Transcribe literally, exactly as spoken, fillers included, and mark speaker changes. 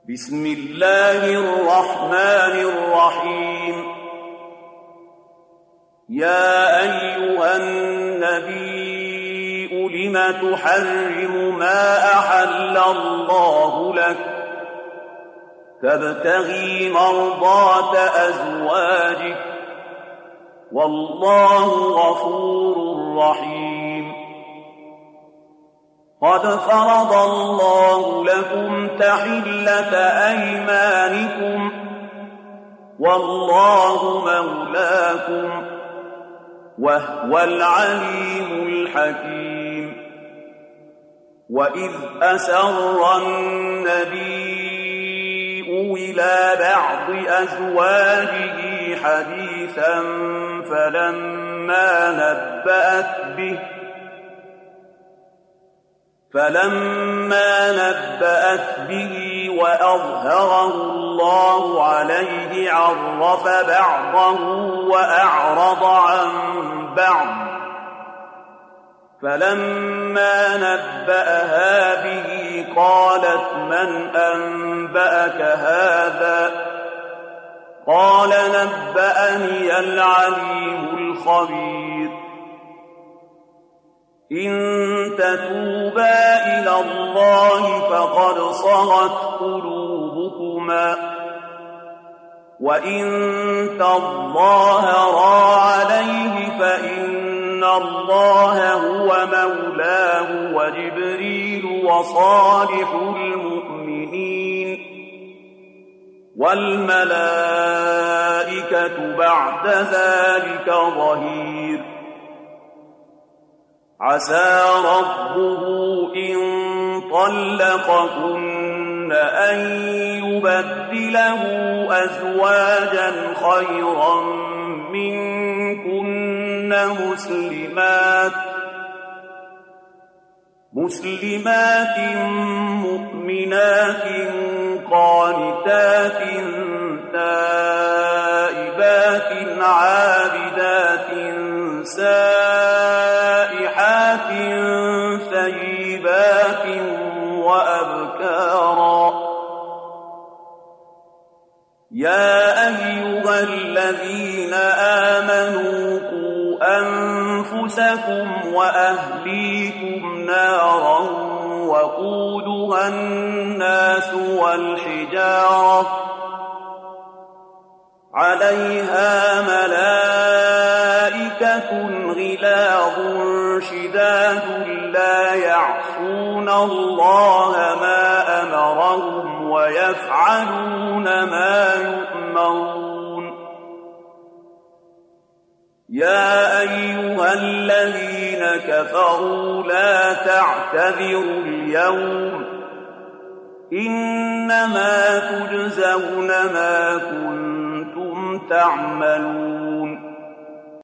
Speaker 1: بسم الله الرحمن الرحيم يا أيها النبي لم تحرم ما أحل الله لك تبتغي مرضات أزواجك والله غفور رحيم قد فرض الله لكم تحلة أيمانكم والله مولاكم وهو العليم الحكيم وإذ أسر النبي إلى بعض أزواجه حديثا فلما نبأت به فلما نبأت به وأظهره الله عليه عرف بعضه وأعرض عن بعض فلما نبأها به قالت من أنبأك هذا قال نبأني العليم الخبير إن تتوبا إلى الله فقد صغت قلوبكما وإن تظاهرا عليه فإن الله هو مولاه وجبريل وصالح المؤمنين والملائكة بعد ذلك ظهير عسى ربه إن طلقكن أن يبدله أزواجا خيرا منكن مسلمات مسلمات مؤمنات قانتات تائبات عابدات سائحات ثيبات وأبكارا يا أيها الذين آمنوا قوا أنفسكم وأهليكم نارا وقودها الناس والحجارة عليها ملائكة غلاظ شداد لا يعصون الله ما أمرهم ويفعلون ما يؤمرون يا أيها الذين كفروا لا تعتذروا اليوم إنما تجزون ما كنتم تعملون